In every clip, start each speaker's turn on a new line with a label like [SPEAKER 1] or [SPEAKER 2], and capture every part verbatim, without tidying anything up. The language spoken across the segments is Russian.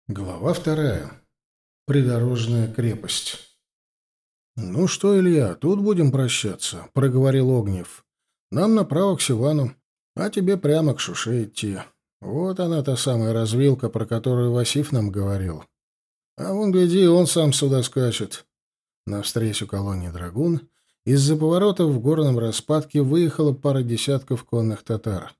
[SPEAKER 1] Глава вторая. Придорожная крепость. «Ну что, Илья, тут будем прощаться», — проговорил Огнев. «Нам направо к Сивану, а тебе прямо к Шуше идти. Вот она, та самая развилка, про которую Васиф нам говорил. А вон, гляди, он сам сюда скачет». Навстречу колонне «Драгун» из-за поворотов в горном распадке выехала пара десятков конных татар.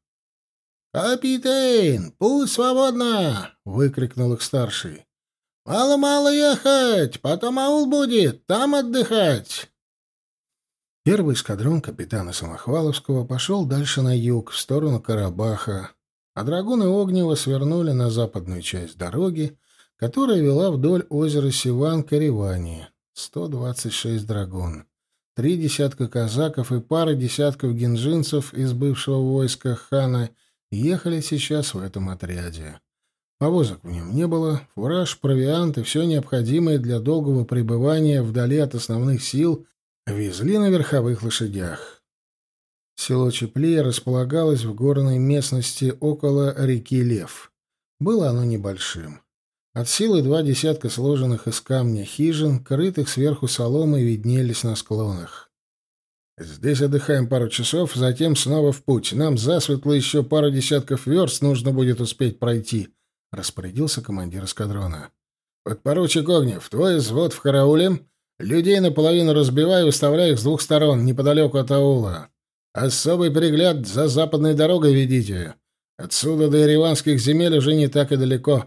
[SPEAKER 1] «Капитан, путь свободна!» — выкрикнул их старший. «Мало-мало ехать, потом аул будет, там отдыхать!» Первый эскадрон капитана Самохваловского пошел дальше на юг, в сторону Карабаха, а драгуны Огнева свернули на западную часть дороги, которая вела вдоль озера Сиван к Ереване. сто двадцать шесть драгун, три десятка казаков и пара десятков гинжинцев из бывшего войска хана ехали сейчас в этом отряде. Повозок в нем не было, фураж, провиант и все необходимое для долгого пребывания вдали от основных сил везли на верховых лошадях. Село Чеплея располагалось в горной местности около реки Лев. Было оно небольшим. От силы два десятка сложенных из камня хижин, крытых сверху соломой, виднелись на склонах. «Здесь отдыхаем пару часов, затем снова в путь. Нам засветло еще пару десятков верст нужно будет успеть пройти», — распорядился командир эскадрона. «Подпоручик Огнев, твой взвод в карауле. Людей наполовину разбивай и выставляй их с двух сторон, неподалеку от аула. Особый пригляд за западной дорогой ведите. Отсюда до ереванских земель уже не так и далеко».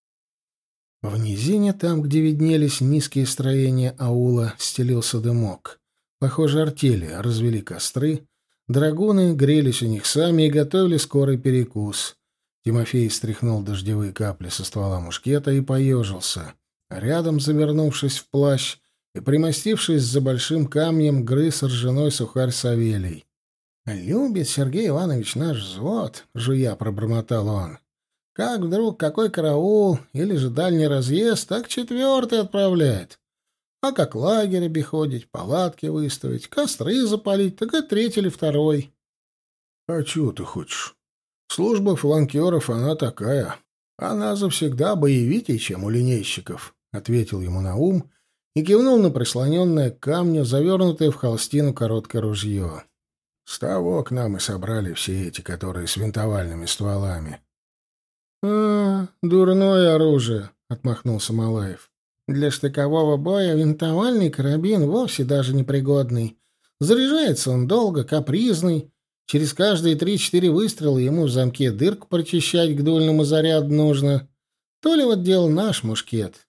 [SPEAKER 1] В низине, там, где виднелись низкие строения аула, стелился дымок. Похоже, артели развели костры, драгуны грелись у них сами и готовили скорый перекус. Тимофей стряхнул дождевые капли со ствола мушкета и поежился. Рядом, завернувшись в плащ и примостившись за большим камнем, грыз ржаной сухарь Савелий. «Любит Сергей Иванович наш взвод», — жуя пробормотал он. «Как вдруг какой караул или же дальний разъезд, так четвертый отправляет. А как лагерь обиходить, палатки выставить, костры запалить, так и третий или второй». «А чего ты хочешь? Служба фланкеров, она такая. Она завсегда боевитее, чем у линейщиков», — ответил ему Наум и кивнул на прислоненное к камню, завернутое в холстину короткое ружье. «С того к нам и собрали все эти, которые с винтовальными стволами». «А, дурное оружие», — отмахнулся Малаев. «Для штыкового боя винтовальный карабин вовсе даже непригодный. Заряжается он долго, капризный. Через каждые три-четыре выстрела ему в замке дырку прочищать к дульному заряду нужно. То ли вот делал наш мушкет».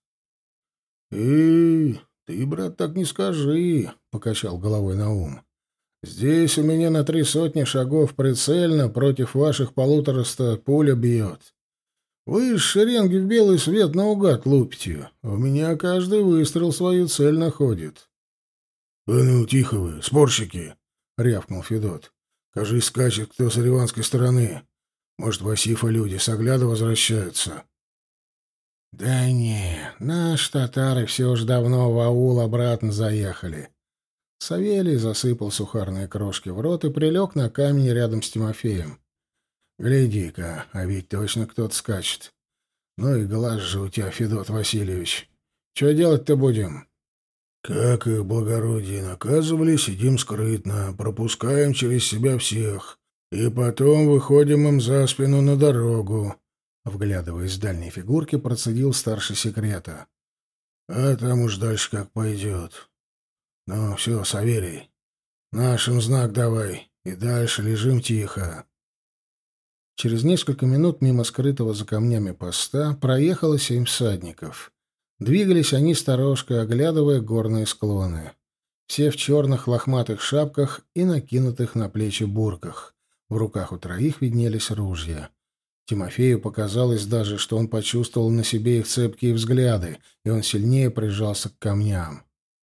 [SPEAKER 1] «Эй, ты, брат, так не скажи», — покачал головой Наум. «Здесь у меня на три сотни шагов прицельно против ваших полутораста пуля бьет. Вы из шеренги в белый свет наугад лупите. У меня каждый выстрел свою цель находит». — А ну, тихо вы, спорщики! — рявкнул Федот. — Кажись, скачет кто с ереванской стороны. Может, Васифа люди с огляда возвращаются? — Да не, наши татары все уж давно в аул обратно заехали. Савелий засыпал сухарные крошки в рот и прилег на камень рядом с Тимофеем. «Гляди-ка, а ведь точно кто-то скачет. Ну и глаз же у тебя, Федот Васильевич. Что делать-то будем?» «Как их благородие наказывали, сидим скрытно, пропускаем через себя всех, и потом выходим им за спину на дорогу», — вглядываясь в дальней фигурки, процедил старший секрета. «А там уж дальше как пойдет. Ну, все, Савелий, нашим знак давай, и дальше лежим тихо». Через несколько минут мимо скрытого за камнями поста проехало семь всадников. Двигались они сторожкой, оглядывая горные склоны. Все в черных лохматых шапках и накинутых на плечи бурках. В руках у троих виднелись ружья. Тимофею показалось даже, что он почувствовал на себе их цепкие взгляды, и он сильнее прижался к камням.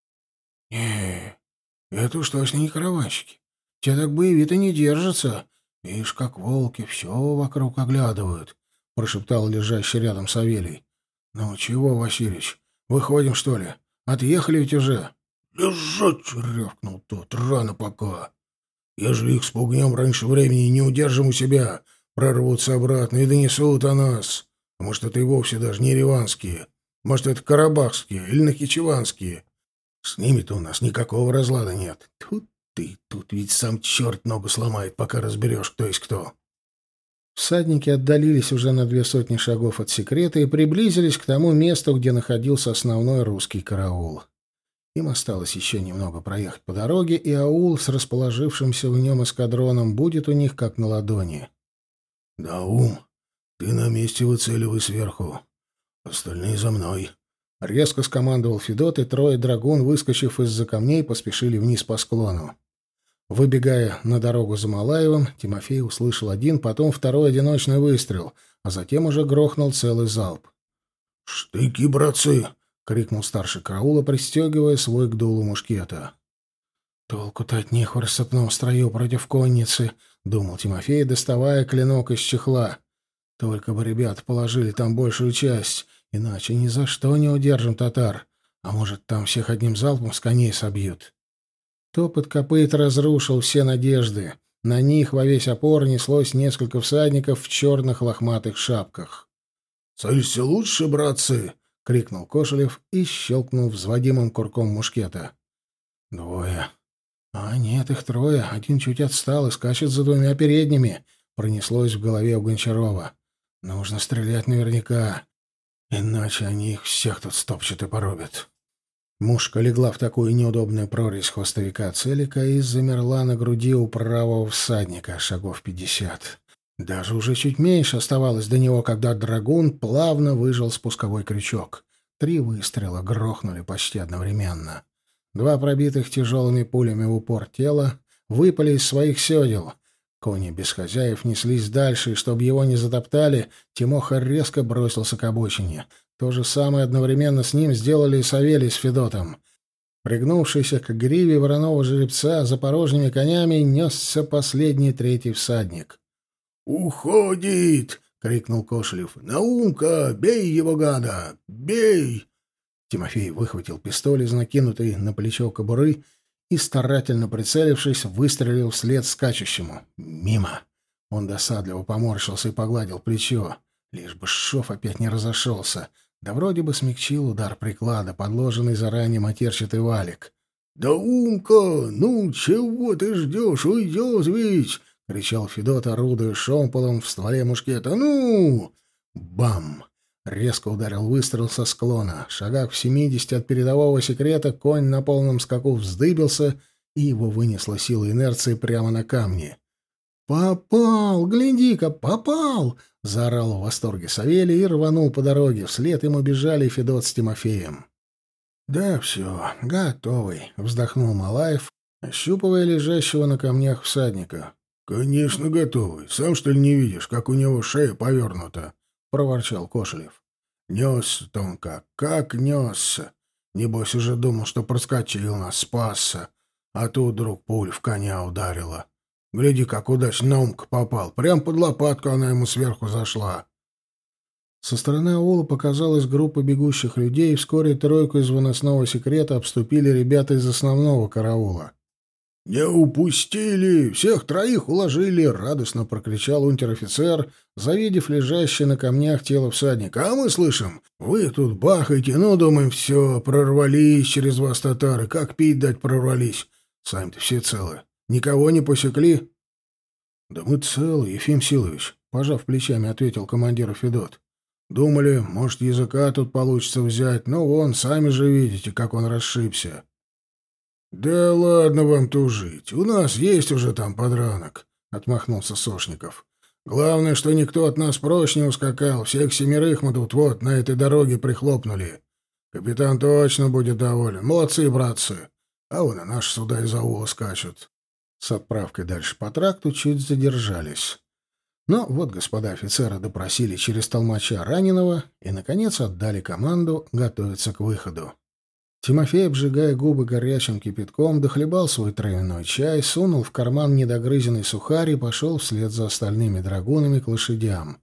[SPEAKER 1] «Не, это уж точно не караванщики. Те так боевито не держатся. Видишь, как волки все вокруг оглядывают», — прошептал лежащий рядом Савелий. «Ну чего, Васильич, выходим, что ли? Отъехали ведь уже?» «Лежать!» — рявкнул тот. «Рано пока. Ежели их спугнем раньше времени, не удержим у себя, прорвутся обратно и донесут о нас. А может, это и вовсе даже не ереванские. Может, это карабахские или нахичеванские. С ними-то у нас никакого разлада нет. Тут ты, тут ведь сам черт ногу сломает, пока разберешь, кто есть кто. Всадники отдалились уже на две сотни шагов от секрета и приблизились к тому месту, где находился основной русский караул. Им осталось еще немного проехать по дороге, и аул с расположившимся в нем эскадроном будет у них как на ладони. — Даум, ты на месте выцеливай сверху. Остальные за мной. Резко скомандовал Федот, и трое драгун, выскочив из-за камней, поспешили вниз по склону. Выбегая на дорогу за Малаевым, Тимофей услышал один, потом второй одиночный выстрел, а затем уже грохнул целый залп. — Штыки, братцы! — крикнул старший караула, пристегивая свой к дулу мушкета. «Толку-то от них в рассыпном строю против конницы», — думал Тимофей, доставая клинок из чехла. «Только бы ребята положили там большую часть, иначе ни за что не удержим татар. А может, там всех одним залпом с коней собьют». Топот копыт разрушил все надежды. На них во весь опор неслось несколько всадников в черных лохматых шапках. «Целься лучше, братцы!» — крикнул Кошелев и щелкнул взводимым курком мушкета. «Двое. А нет, их трое. Один чуть отстал и скачет за двумя передними», — пронеслось в голове у Гончарова. «Нужно стрелять наверняка, иначе они их всех тут стопчут и порубят». Мушка легла в такую неудобную прорезь хвостовика целика и замерла на груди у правого всадника, шагов пятьдесят. Даже уже чуть меньше оставалось до него, когда драгун плавно выжал спусковой крючок. Три выстрела грохнули почти одновременно. Два пробитых тяжелыми пулями в упор тела выпали из своих седел. Кони без хозяев неслись дальше, и чтобы его не затоптали, Тимоха резко бросился к обочине. То же самое одновременно с ним сделали и Савелий с Федотом. Пригнувшийся к гриве вороного жеребца за порожними конями несся последний третий всадник. «Уходит!» — крикнул Кошелев. «Наумка, бей его, гада! Бей!» Тимофей выхватил пистоль из накинутой на плечо кобуры и, старательно прицелившись, выстрелил вслед скачущему. Мимо. Он досадливо поморщился и погладил плечо. Лишь бы шов опять не разошелся. Да вроде бы смягчил удар приклада, подложенный заранее матерчатый валик. «Да, Умка, ну чего ты ждешь? Уйдешь ведь!» — кричал Федот, орудуя шомполом в стволе мушкета. «Ну!» Бам! Резко ударил выстрел со склона. Шагах в семидесяти от передового секрета конь на полном скаку вздыбился, и его вынесло силой инерции прямо на камни. «Попал! Гляди-ка, попал!» — заорал в восторге Савелий и рванул по дороге. Вслед ему бежали Федот с Тимофеем. «Да все, готовый», — вздохнул Малаев, ощупывая лежащего на камнях всадника. «Конечно, готовый. Сам, что ли, не видишь, как у него шея повернута?» — проворчал Кошелев. «Несся-то он как, как несся. Небось, уже думал, что проскочил нас, спасся. А тут вдруг пуль в коня ударила. Гляди, как удачно на Умка попал. Прям под лопатку она ему сверху зашла». Со стороны аула показалась группа бегущих людей, и вскоре тройку из выносного секрета обступили ребята из основного караула. «Не упустили! Всех троих уложили!» — радостно прокричал унтер-офицер, завидев лежащее на камнях тело всадника. «А мы слышим, вы тут бахаете, ну, думаем, все, прорвались через вас татары. Как пить дать прорвались? Сами-то все целы. Никого не посекли?» «Да мы целы, Ефим Силович», — пожав плечами, ответил командир Федот. «Думали, может, языка тут получится взять, но вон, сами же видите, как он расшибся». «Да ладно вам тужить. У нас есть уже там подранок», — отмахнулся Сошников. «Главное, что никто от нас прочь не ускакал. Всех семерых мы тут вот на этой дороге прихлопнули. Капитан точно будет доволен. Молодцы, братцы. А вон и наши сюда из аула скачут». С отправкой дальше по тракту чуть задержались. Но вот господа офицеры допросили через толмача раненого и, наконец, отдали команду готовиться к выходу. Тимофей, обжигая губы горячим кипятком, дохлебал свой травяной чай, сунул в карман недогрызенный сухарь и пошел вслед за остальными драгунами к лошадям.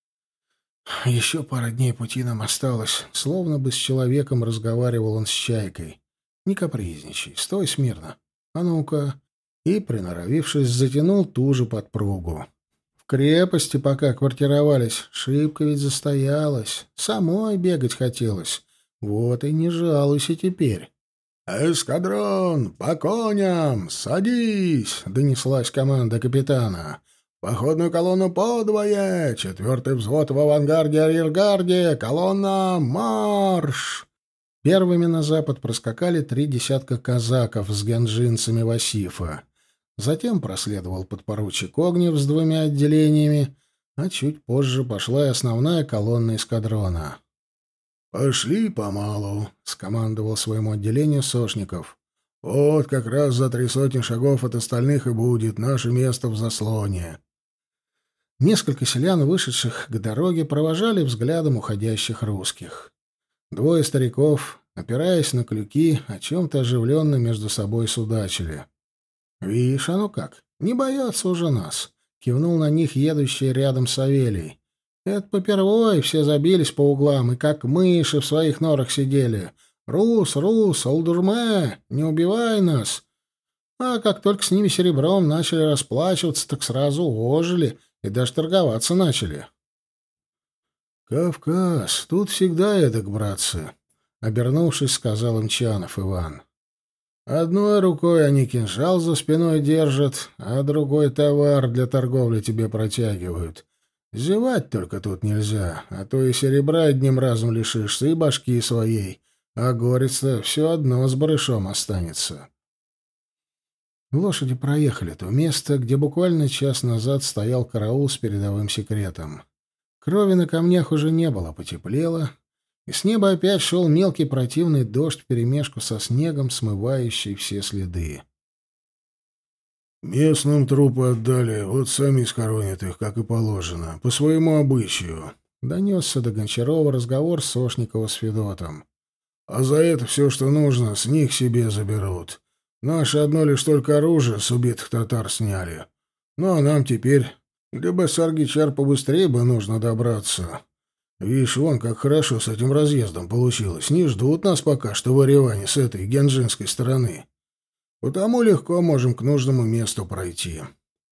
[SPEAKER 1] «Еще пара дней пути нам осталось», — словно бы с человеком разговаривал он с чайкой. «Не капризничай, стой смирно. А ну-ка». И, приноровившись, затянул ту же подпругу. В крепости пока квартировались, шибко ведь застоялась. Самой бегать хотелось. Вот и не жалуйся теперь. «Эскадрон, по коням, садись!» — донеслась команда капитана. «Походную колонну подвое! Четвертый взвод в авангарде-арьергарде! Колонна марш!» Первыми на запад проскакали три десятка казаков с генджинцами Васифа. Затем проследовал подпоручик Огнев с двумя отделениями, а чуть позже пошла и основная колонна эскадрона. «Пошли помалу», — скомандовал своему отделению Сошников. «Вот как раз за три сотни шагов от остальных и будет наше место в заслоне». Несколько селян, вышедших к дороге, провожали взглядом уходящих русских. Двое стариков, опираясь на клюки, о чем-то оживленно между собой судачили. «Вишь, оно как, не боятся уже нас», — кивнул на них едущий рядом Савелий. «Это попервой все забились по углам и как мыши в своих норах сидели. Рус, Рус, Алдурме, не убивай нас!» А как только с ними серебром начали расплачиваться, так сразу ожили и даже торговаться начали. «Кавказ, тут всегда эдак, братцы», — обернувшись, сказал им Чанов Иван. «Одной рукой они кинжал за спиной держат, а другой товар для торговли тебе протягивают. Зевать только тут нельзя, а то и серебра одним разом лишишься, и башки своей, а горец-то все одно с барышом останется». Лошади проехали то место, где буквально час назад стоял караул с передовым секретом. Крови на камнях уже не было, потеплело, и с неба опять шел мелкий противный дождь вперемешку со снегом, смывающий все следы. «Местным трупы отдали, вот сами схоронят их, как и положено, по своему обычаю», — донесся до Гончарова разговор Сошникова с Федотом. «А за это все, что нужно, с них себе заберут. Наше одно лишь только оружие с убитых татар сняли. Ну, а нам теперь до Басаргичар побыстрее бы нужно добраться. Видишь, вон как хорошо с этим разъездом получилось. Не ждут нас пока что в Ереване с этой генджинской стороны. Потому легко можем к нужному месту пройти».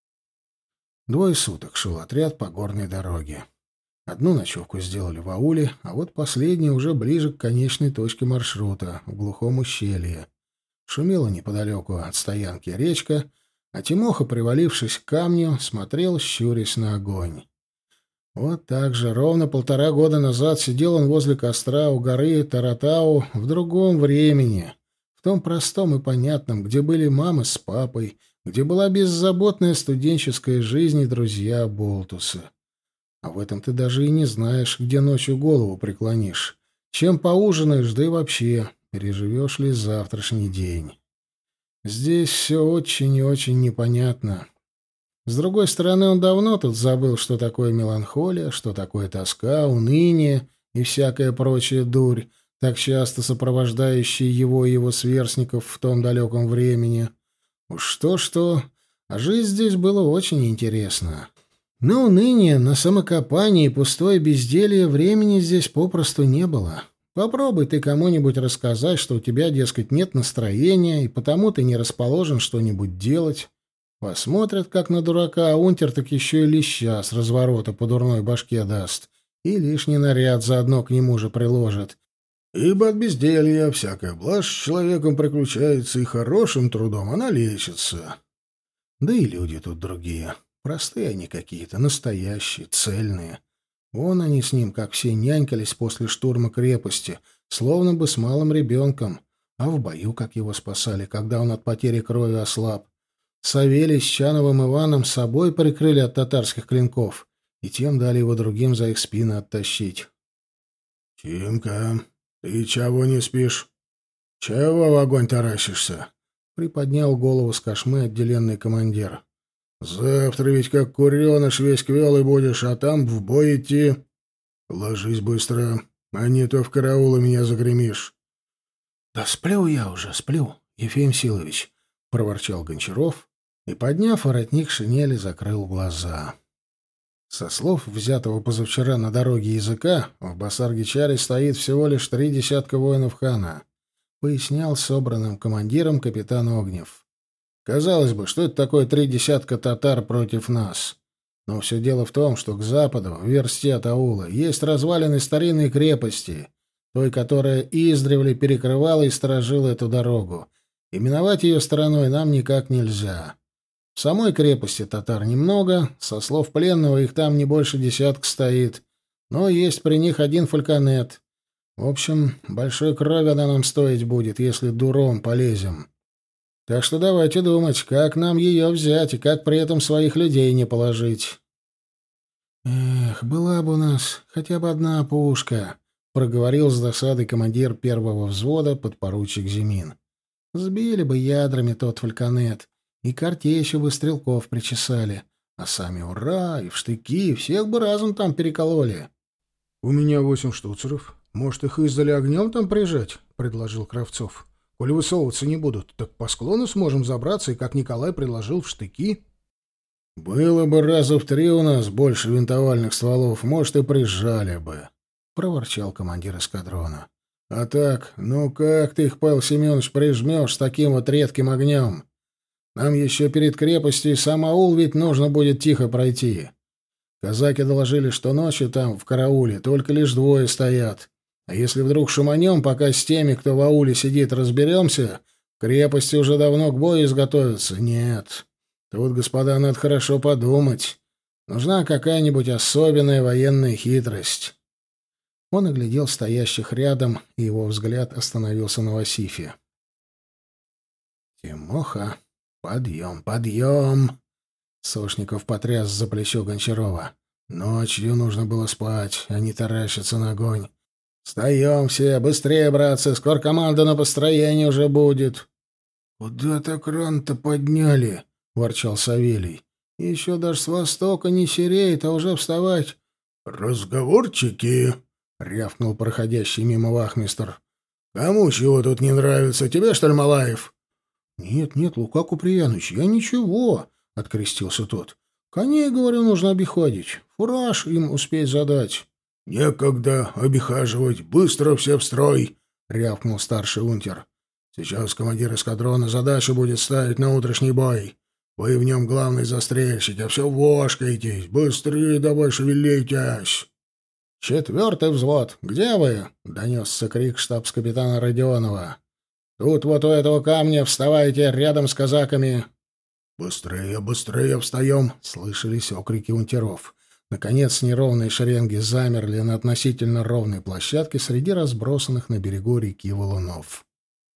[SPEAKER 1] Двое суток шел отряд по горной дороге. Одну ночевку сделали в ауле, а вот последнюю уже ближе к конечной точке маршрута, в глухом ущелье. Шумела неподалеку от стоянки речка, а Тимоха, привалившись к камню, смотрел, щурясь на огонь. Вот так же ровно полтора года назад сидел он возле костра у горы Таратау в другом времени, в том простом и понятном, где были мама с папой, где была беззаботная студенческая жизнь и друзья Болтуса. А в этом ты даже и не знаешь, где ночью голову преклонишь, чем поужинаешь, да и вообще, переживешь ли завтрашний день. Здесь все очень и очень непонятно. С другой стороны, он давно тут забыл, что такое меланхолия, что такое тоска, уныние и всякая прочая дурь, так часто сопровождающая его и его сверстников в том далеком времени. Уж что-что, а жить здесь было очень интересно. На уныние, на самокопание и пустое безделье времени здесь попросту не было. Попробуй ты кому-нибудь рассказать, что у тебя, дескать, нет настроения, и потому ты не расположен что-нибудь делать. Посмотрят, как на дурака, а унтер так еще и леща с разворота по дурной башке даст, и лишний наряд заодно к нему же приложит. Ибо от безделья всякая блажь с человеком приключается, и хорошим трудом она лечится. Да и люди тут другие. Простые они какие-то, настоящие, цельные. Вон они с ним, как все нянькались после штурма крепости, словно бы с малым ребенком, а в бою как его спасали, когда он от потери крови ослаб. Савелий с Чановым Иваном с собой прикрыли от татарских клинков, и тем дали его другим за их спины оттащить. — Тимка, ты чего не спишь? Чего в огонь таращишься? — приподнял голову с кошмы отделенный командир. — Завтра ведь как куреныш весь квелый будешь, а там в бой идти. Ложись быстро, а не то в караул меня загремишь. — Да сплю я уже, сплю, Ефим Силович, — проворчал Гончаров и, подняв воротник шинели, закрыл глаза. Со слов взятого позавчера на дороге языка, в Басаргичаре стоит всего лишь три десятка воинов хана, — пояснял собранным командиром капитан Огнев. Казалось бы, что это такое три десятка татар против нас? Но все дело в том, что к западу, в версте от аула, есть развалины старинной крепости, той, которая издревле перекрывала и сторожила эту дорогу. И миновать ее стороной нам никак нельзя. В самой крепости татар немного, со слов пленного их там не больше десятка стоит, но есть при них один фальконет. В общем, большой крови она нам стоить будет, если дуром полезем. Так что давайте думать, как нам ее взять и как при этом своих людей не положить. «Эх, была бы у нас хотя бы одна пушка», — проговорил с досадой командир первого взвода, подпоручик Зимин. «Сбили бы ядрами тот фальконет, и картечью бы стрелков причесали, а сами ура, и в штыки, всех бы разом там перекололи».
[SPEAKER 2] «У меня восемь штуцеров. Может, их издали огнем там прижать?» — предложил Кравцов. «Коли высовываться не будут, так по склону сможем забраться, и, как Николай предложил, в штыки».
[SPEAKER 1] «Было бы раза в три у нас больше винтовальных стволов, может, и прижали бы», — проворчал командир эскадрона. «А так, ну как ты их, Павел Семенович, прижмешь с таким вот редким огнем? Нам еще перед крепостью и сам аул ведь нужно будет тихо пройти. Казаки доложили, что ночью там, в карауле, только лишь двое стоят. А если вдруг шуманем, пока с теми, кто в ауле сидит, разберемся, в крепости уже давно к бою изготовятся. Нет. Тут, господа, надо хорошо подумать. Нужна какая-нибудь особенная военная хитрость». Он оглядел стоящих рядом, и его взгляд остановился на Васифе. «Тимоха, подъем, подъем!» Сошников потряс за плечо Гончарова. «Ночью нужно было спать, а не таращиться на огонь. Встаем все, быстрее, братцы, скоро команда на построение уже будет». «Куда так рано-то подняли?» — ворчал Савелий. «Еще даже с востока не сереет, а уже вставать».
[SPEAKER 3] «Разговорчики!» — рявкнул проходящий мимо вахмистр. «Кому чего тут не нравится? Тебе, что ли, Малаев?»
[SPEAKER 1] «Нет, нет, Лука Куприяныч, я ничего», — открестился тот. «Коней, говорю, нужно обиходить. Фураж им успеть задать».
[SPEAKER 3] «Некогда обихаживать. Быстро все в строй!» — рявкнул старший унтер. «Сейчас командир эскадрона задачу будет ставить на утренний бой. Вы в нем главный застрельщик, а все вошкаетесь. Быстрее давай шевелитесь!»
[SPEAKER 1] «Четвертый взвод, где вы?» — донесся крик штабс-капитана Родионова. «Тут вот у этого камня вставайте рядом с казаками».
[SPEAKER 3] «Быстрее, быстрее встаем!» —
[SPEAKER 1] слышались окрики унтеров. Наконец неровные шеренги замерли на относительно ровной площадке среди разбросанных на берегу реки валунов.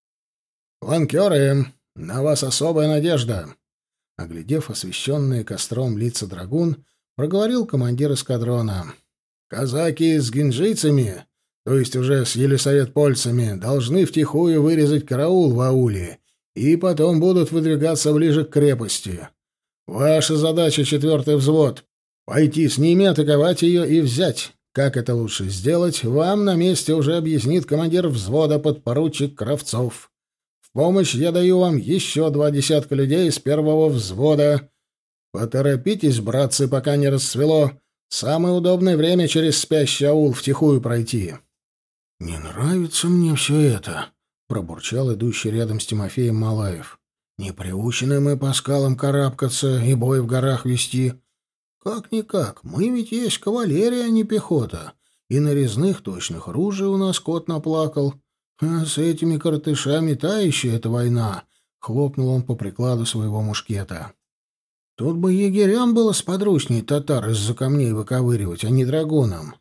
[SPEAKER 1] «Фланкеры, на вас особая надежда!» Оглядев освещенные костром лица драгун, проговорил командир эскадрона. «Казаки с гинджийцами, то есть уже с елисаветпольцами, должны втихую вырезать караул в ауле и потом будут выдвигаться ближе к крепости. Ваша задача, четвертый взвод, пойти с ними, атаковать ее и взять. Как это лучше сделать, вам на месте уже объяснит командир взвода подпоручик Кравцов. В помощь я даю вам еще два десятка людей из первого взвода. Поторопитесь, братцы, пока не рассвело. Самое удобное время через спящий аул втихую пройти».
[SPEAKER 2] «Не нравится мне все это», — пробурчал идущий рядом с Тимофеем Малаев. «Не приучены мы по скалам карабкаться и бой в горах вести. Как-никак, мы ведь есть кавалерия, а не пехота, и нарезных точных ружей у нас кот наплакал. А с этими картышами та еще эта война», — хлопнул он по прикладу своего мушкета. «Тут бы егерям было сподручней татар из-за камней выковыривать, а не драгунам».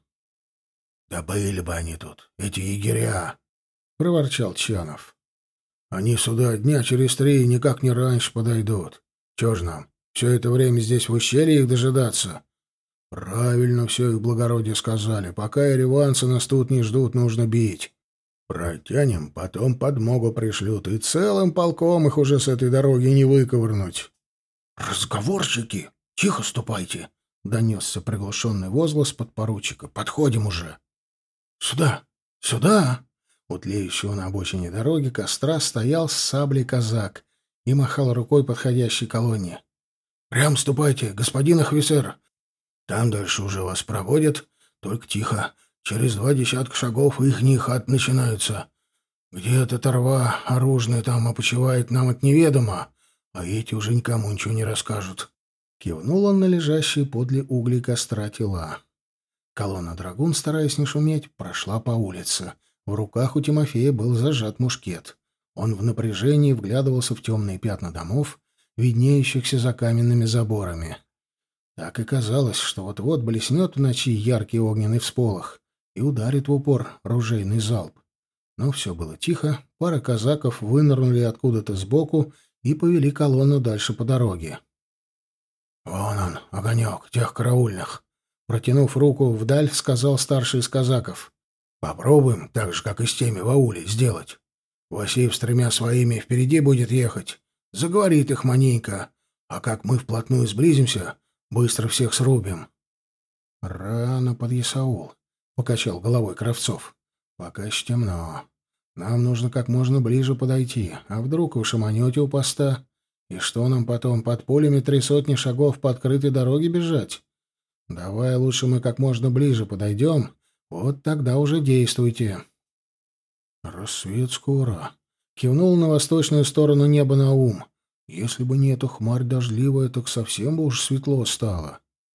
[SPEAKER 3] «Да были бы они тут, эти егеря!»
[SPEAKER 1] — проворчал Чанов.
[SPEAKER 3] «Они сюда дня через три никак не раньше подойдут. Чего ж нам, все это время здесь в ущелье их дожидаться?» «Правильно все их благородие сказали. Пока ереванцы нас тут не ждут, нужно бить. Протянем, потом подмогу пришлют, и целым полком их уже с этой дороги не выковырнуть».
[SPEAKER 2] «Разговорщики! Тихо ступайте!» — донесся приглушенный возглас подпоручика. «Подходим уже!»
[SPEAKER 1] «Сюда! Сюда!» У тлеющего на обочине дороги костра стоял с саблей казак и махал рукой подходящей колонне.
[SPEAKER 2] «Прям ступайте, господин офицер! Там дальше уже вас проводят, только тихо. Через два десятка шагов ихние хат начинаются. Где-то торва оружная там опочивает, нам это неведомо, а эти уже никому ничего не расскажут. Кивнул он на лежащие подле углей костра тела. Колонна драгун, стараясь не шуметь, прошла по улице. В руках у Тимофея был зажат мушкет. Он в напряжении вглядывался в темные пятна домов, виднеющихся за каменными заборами. Так и казалось, что вот-вот блеснет в ночи яркий огненный всполох и ударит в упор ружейный залп. Но все было тихо, пара казаков вынырнули откуда-то сбоку и повели колонну дальше по дороге. «Вон он, огонек тех караульных!» Протянув руку вдаль, сказал старший из казаков. «Попробуем, так же, как и с теми в ауле, сделать. Васиев с тремя своими впереди будет ехать, заговорит их маненько, а как мы вплотную сблизимся, быстро всех срубим». «Рано под Исаул», — покачал головой Кравцов. «Пока еще темно. Нам нужно как можно ближе подойти, а вдруг вы шаманете у поста? И что нам потом, под полями три сотни шагов по открытой дороге бежать? Давай лучше мы как можно ближе подойдем, вот тогда уже действуйте». «Рассвет скоро», — кивнул на восточную сторону неба Наум. «Если бы не эта хмарь дождливая, так совсем бы уж светло стало».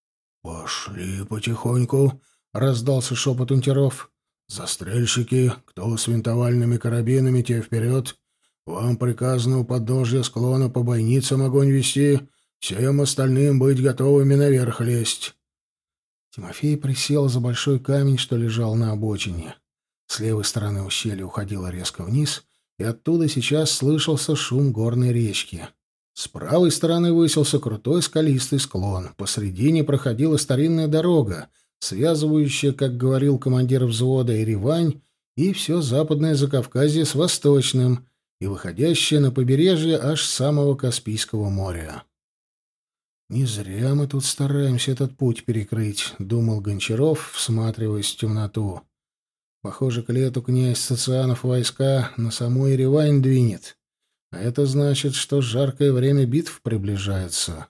[SPEAKER 2] «Пошли потихоньку», — раздался шепот унтеров. «Застрельщики, кто с винтовальными карабинами, те вперед. Вам приказано у подножья склона по бойницам огонь вести, всем остальным быть готовыми наверх лезть». Тимофей присел за большой камень, что лежал на обочине. С левой стороны ущелья уходило резко вниз, и оттуда сейчас слышался шум горной речки. С правой стороны высился крутой скалистый склон. Посредине проходила старинная дорога, связывающая, как говорил командир взвода, Еревань и все западное Закавказье с восточным, и выходящая на побережье аж с самого Каспийского моря. «Не зря мы тут стараемся этот путь перекрыть», — думал Гончаров, всматриваясь в темноту. «Похоже, к лету князь Социанов войска на саму Еревань двинет. А это значит, что жаркое время битв приближается».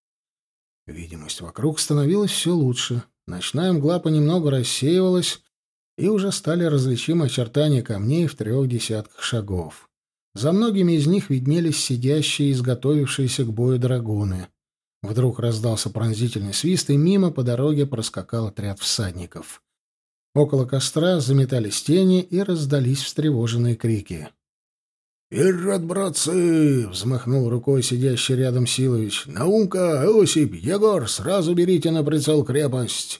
[SPEAKER 2] Видимость вокруг становилась все лучше. Ночная мгла понемногу рассеивалась, и уже стали различимы очертания камней в трех десятках шагов. За многими из них виднелись сидящие и изготовившиеся к бою драгуны. Вдруг раздался пронзительный свист, и мимо по дороге проскакал отряд всадников. Около костра заметались тени и раздались встревоженные крики. «Вперед, братцы!» — взмахнул рукой сидящий рядом Силович. «Наумка, Осип, Егор, сразу берите на прицел крепость!»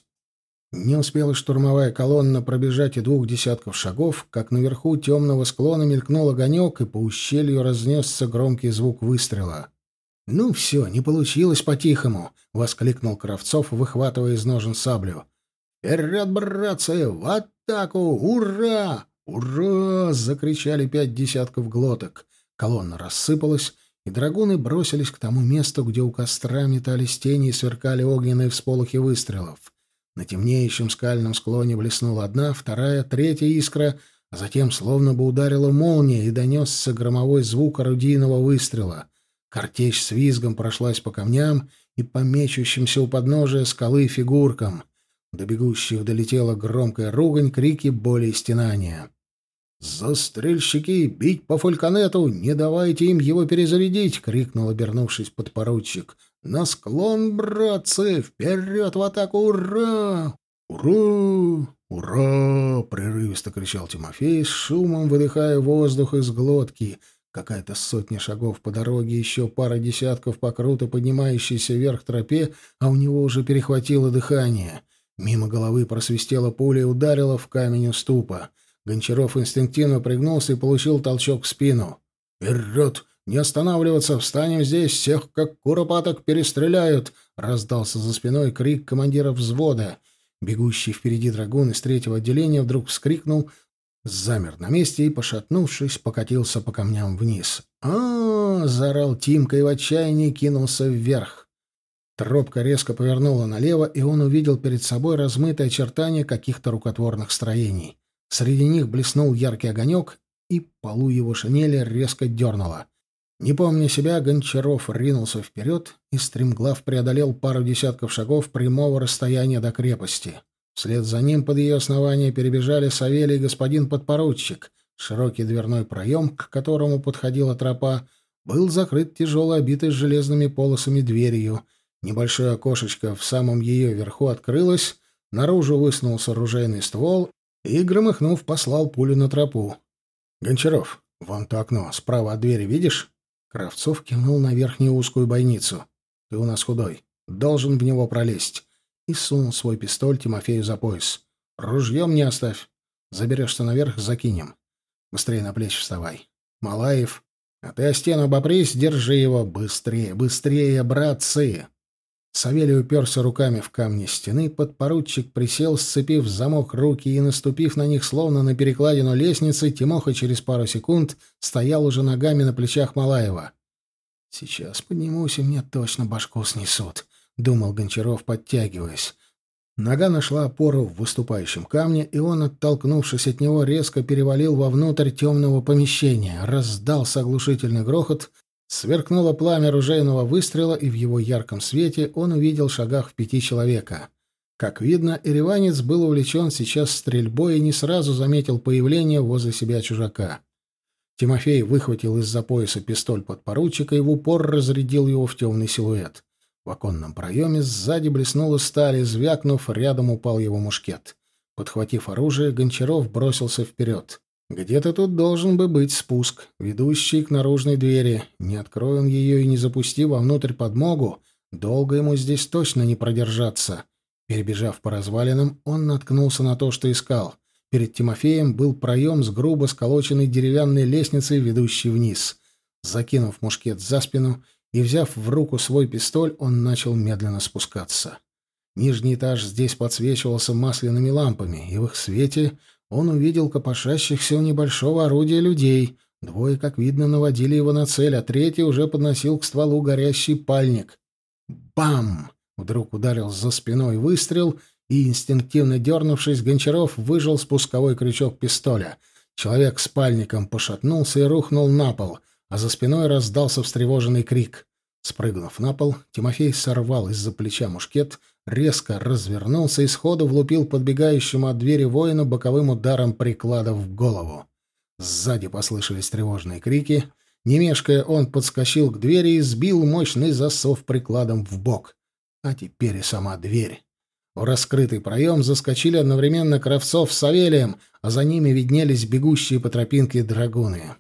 [SPEAKER 2] Не успела штурмовая колонна пробежать и двух десятков шагов, как наверху темного склона мелькнул огонек, и по ущелью разнесся громкий звук выстрела. «Ну все, не получилось по-тихому!» — воскликнул Кравцов, выхватывая из ножен саблю. «Вперед, братцы! В атаку! Ура! Ура!» — закричали пять десятков глоток. Колонна рассыпалась, и драгуны бросились к тому месту, где у костра метались тени и сверкали огненные всполохи выстрелов. На темнеющем скальном склоне блеснула одна, вторая, третья искра, а затем словно бы ударила молния, и донесся громовой звук орудийного выстрела. Картечь с визгом прошлась по камням и по мечущимся у подножия скалы фигуркам. До бегущих долетела громкая ругань, крики боли и стенания. «Застрельщики! Бить по фальконету! Не давайте им его перезарядить!» — крикнул, обернувшись подпоручик. «На склон, братцы! Вперед в атаку! Ура! Ура! Ура!» — прерывисто кричал Тимофей, с шумом выдыхая воздух из глотки. Какая-то сотня шагов по дороге, еще пара десятков по круто поднимающейся вверх тропе, а у него уже перехватило дыхание. Мимо головы просвистела пуля и ударила в камень уступа. Гончаров инстинктивно пригнулся и получил толчок в спину. «Вперед! Не останавливаться! Встанем здесь! Всех, как куропаток, перестреляют!» — раздался за спиной крик командира взвода. Бегущий впереди драгун из третьего отделения вдруг вскрикнул, замер на месте и, пошатнувшись, покатился по камням вниз. «А-а-а!» — заорал Тимка и в отчаянии кинулся вверх. Тропка резко повернула налево, и он увидел перед собой размытые очертания каких-то рукотворных строений. Среди них блеснул яркий огонек, и полу его шинели резко дернуло. Не помня себя, Гончаров ринулся вперед и стремглав преодолел пару десятков шагов прямого расстояния до крепости. Вслед за ним под ее основание перебежали Савелий и господин подпоручик. Широкий дверной проем, к которому подходила тропа, был закрыт тяжело обитой железными полосами дверью, Небольшое окошечко в самом ее верху открылось, наружу высунулся оружейный ствол и, громыхнув, послал пулю на тропу. «Гончаров, вон то окно, справа от двери, видишь?» Кравцов кивнул на верхнюю узкую бойницу. «Ты у нас худой. Должен в него пролезть». И сунул свой пистоль Тимофею за пояс. «Ружьем не оставь. Заберешься наверх, закинем. Быстрее на плечи вставай. Малаев, а ты о стену обопрись, держи его. Быстрее, быстрее, братцы!» Савелий уперся руками в камни стены, подпоручик присел, сцепив в замок руки и, наступив на них, словно на перекладину лестницы, Тимоха через пару секунд стоял уже ногами на плечах Малаева. «Сейчас поднимусь, и мне точно башку снесут», — думал Гончаров, подтягиваясь. Нога нашла опору в выступающем камне, и он, оттолкнувшись от него, резко перевалил вовнутрь темного помещения. Раздался оглушительный грохот, сверкнуло пламя ружейного выстрела, и в его ярком свете он увидел в шагах в пяти человека. Как видно, ереванец был увлечен сейчас стрельбой и не сразу заметил появление возле себя чужака. Тимофей выхватил из-за пояса пистоль подпоручика и в упор разрядил его в темный силуэт. В оконном проеме сзади блеснула сталь, и, звякнув, рядом упал его мушкет. Подхватив оружие, Гончаров бросился вперед. Где-то тут должен бы быть спуск, ведущий к наружной двери. Не открой он ее и не запусти вовнутрь подмогу, долго ему здесь точно не продержаться. Перебежав по развалинам, он наткнулся на то, что искал. Перед Тимофеем был проем с грубо сколоченной деревянной лестницей, ведущей вниз. Закинув мушкет за спину и взяв в руку свой пистоль, он начал медленно спускаться. Нижний этаж здесь подсвечивался масляными лампами, и в их свете он увидел копошащихся у небольшого орудия людей. Двое, как видно, наводили его на цель, а третий уже подносил к стволу горящий пальник. Бам! Вдруг ударил за спиной выстрел, и, инстинктивно дернувшись, Гончаров выжал спусковой крючок пистоля. Человек с пальником пошатнулся и рухнул на пол, а за спиной раздался встревоженный крик. Спрыгнув на пол, Тимофей сорвал из-за плеча мушкет, резко развернулся и сходу влупил подбегающему от двери воину боковым ударом приклада в голову. Сзади послышались тревожные крики. Не мешкая, он подскочил к двери и сбил мощный засов прикладом в бок. А теперь и сама дверь. В раскрытый проем заскочили одновременно Кравцов с Савелием, а за ними виднелись бегущие по тропинке драгуны.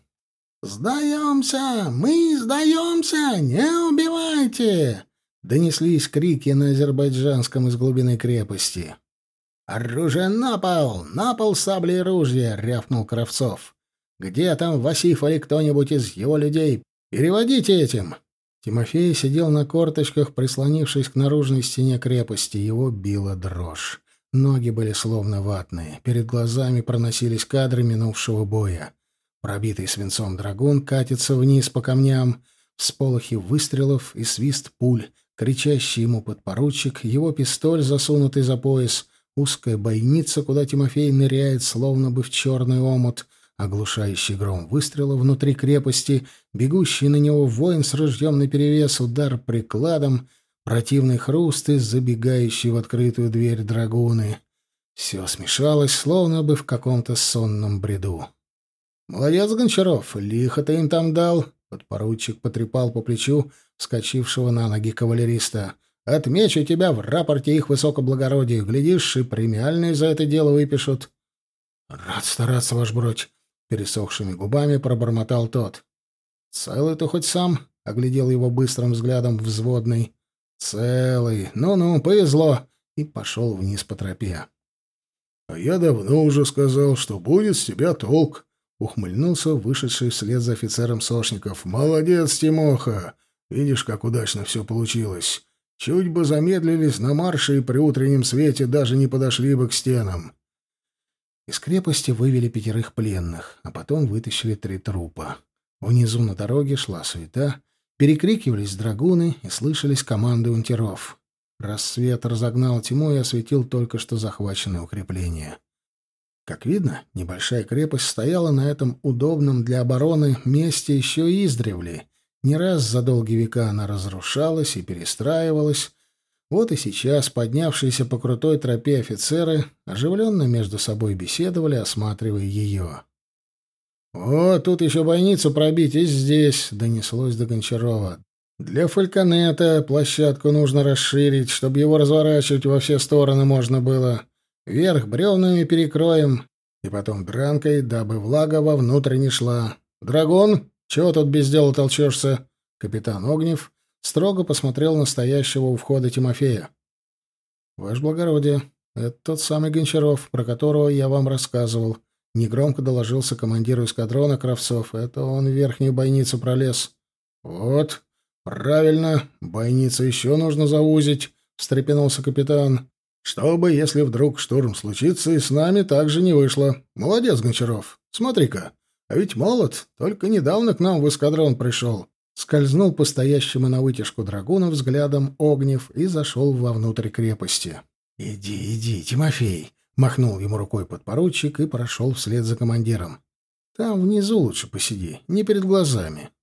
[SPEAKER 2] «Сдаемся! Мы сдаемся! Не убивайте!» Донеслись крики на азербайджанском из глубины крепости. «Оружие на пол! На пол сабли и ружья!» — рявкнул Кравцов. «Где там Васиф или кто-нибудь из его людей? Переводите этим!» Тимофей сидел на корточках, прислонившись к наружной стене крепости. Его била дрожь. Ноги были словно ватные. Перед глазами проносились кадры минувшего боя. Пробитый свинцом драгун катится вниз по камням. Всполохи выстрелов и свист пуль. Кричащий ему подпоручик, его пистоль, засунутый за пояс, узкая бойница, куда Тимофей ныряет, словно бы в черный омут, оглушающий гром выстрела внутри крепости, бегущий на него воин с ружьем наперевес, удар прикладом, противный хруст и забегающий в открытую дверь драгуны. Все смешалось, словно бы в каком-то сонном бреду. «Молодец, Гончаров, лихо ты им там дал!» Подпоручик потрепал по плечу вскочившего на ноги кавалериста. «Отмечу тебя в рапорте их высокоблагородия. Глядишь, и премиальные за это дело выпишут». «Рад стараться, ваш бродь», — пересохшими губами пробормотал тот. «Целый ты хоть сам?» — оглядел его быстрым взглядом взводный. «Целый. Ну-ну, повезло». И пошел вниз по тропе.
[SPEAKER 3] «А я давно уже сказал, что будет с тебя толк», — ухмыльнулся вышедший вслед за офицером Сошников. «Молодец, Тимоха! Видишь, как удачно все получилось. Чуть бы замедлились на марше и при утреннем свете даже не подошли бы к стенам».
[SPEAKER 2] Из крепости вывели пятерых пленных, а потом вытащили три трупа. Внизу на дороге шла суета, перекрикивались драгуны и слышались команды унтеров. Рассвет разогнал тьму и осветил только что захваченные укрепления. Как видно, небольшая крепость стояла на этом удобном для обороны месте еще издревле. Не раз за долгие века она разрушалась и перестраивалась. Вот и сейчас поднявшиеся по крутой тропе офицеры оживленно между собой беседовали, осматривая ее. «О, тут еще бойницу пробить и здесь», — донеслось до Гончарова.
[SPEAKER 1] Для фальконета площадку нужно расширить, чтобы его разворачивать во все стороны можно было. Верх бревнами перекроем, и потом дранкой, дабы влага вовнутрь не шла. Драгун, чего тут без дела толчешься?» Капитан Огнев строго посмотрел на стоящего у входа Тимофея. «Ваше благородие, это тот самый Гончаров, про которого я вам рассказывал», — негромко доложился командиру эскадрона Кравцов. «Это он в верхнюю бойницу пролез». «Вот, правильно, бойницу еще нужно заузить», — встрепенулся капитан. «Чтобы, если вдруг штурм случится, и с нами так же не вышло. Молодец, Гончаров. Смотри-ка, а ведь молод, только недавно к нам в эскадрон пришел». Скользнул по стоящему на вытяжку драгуна взглядом Огнев и зашел вовнутрь крепости. «Иди, иди, Тимофей!» — махнул ему рукой подпоручик и прошел вслед за командиром. «Там внизу лучше посиди, не перед глазами.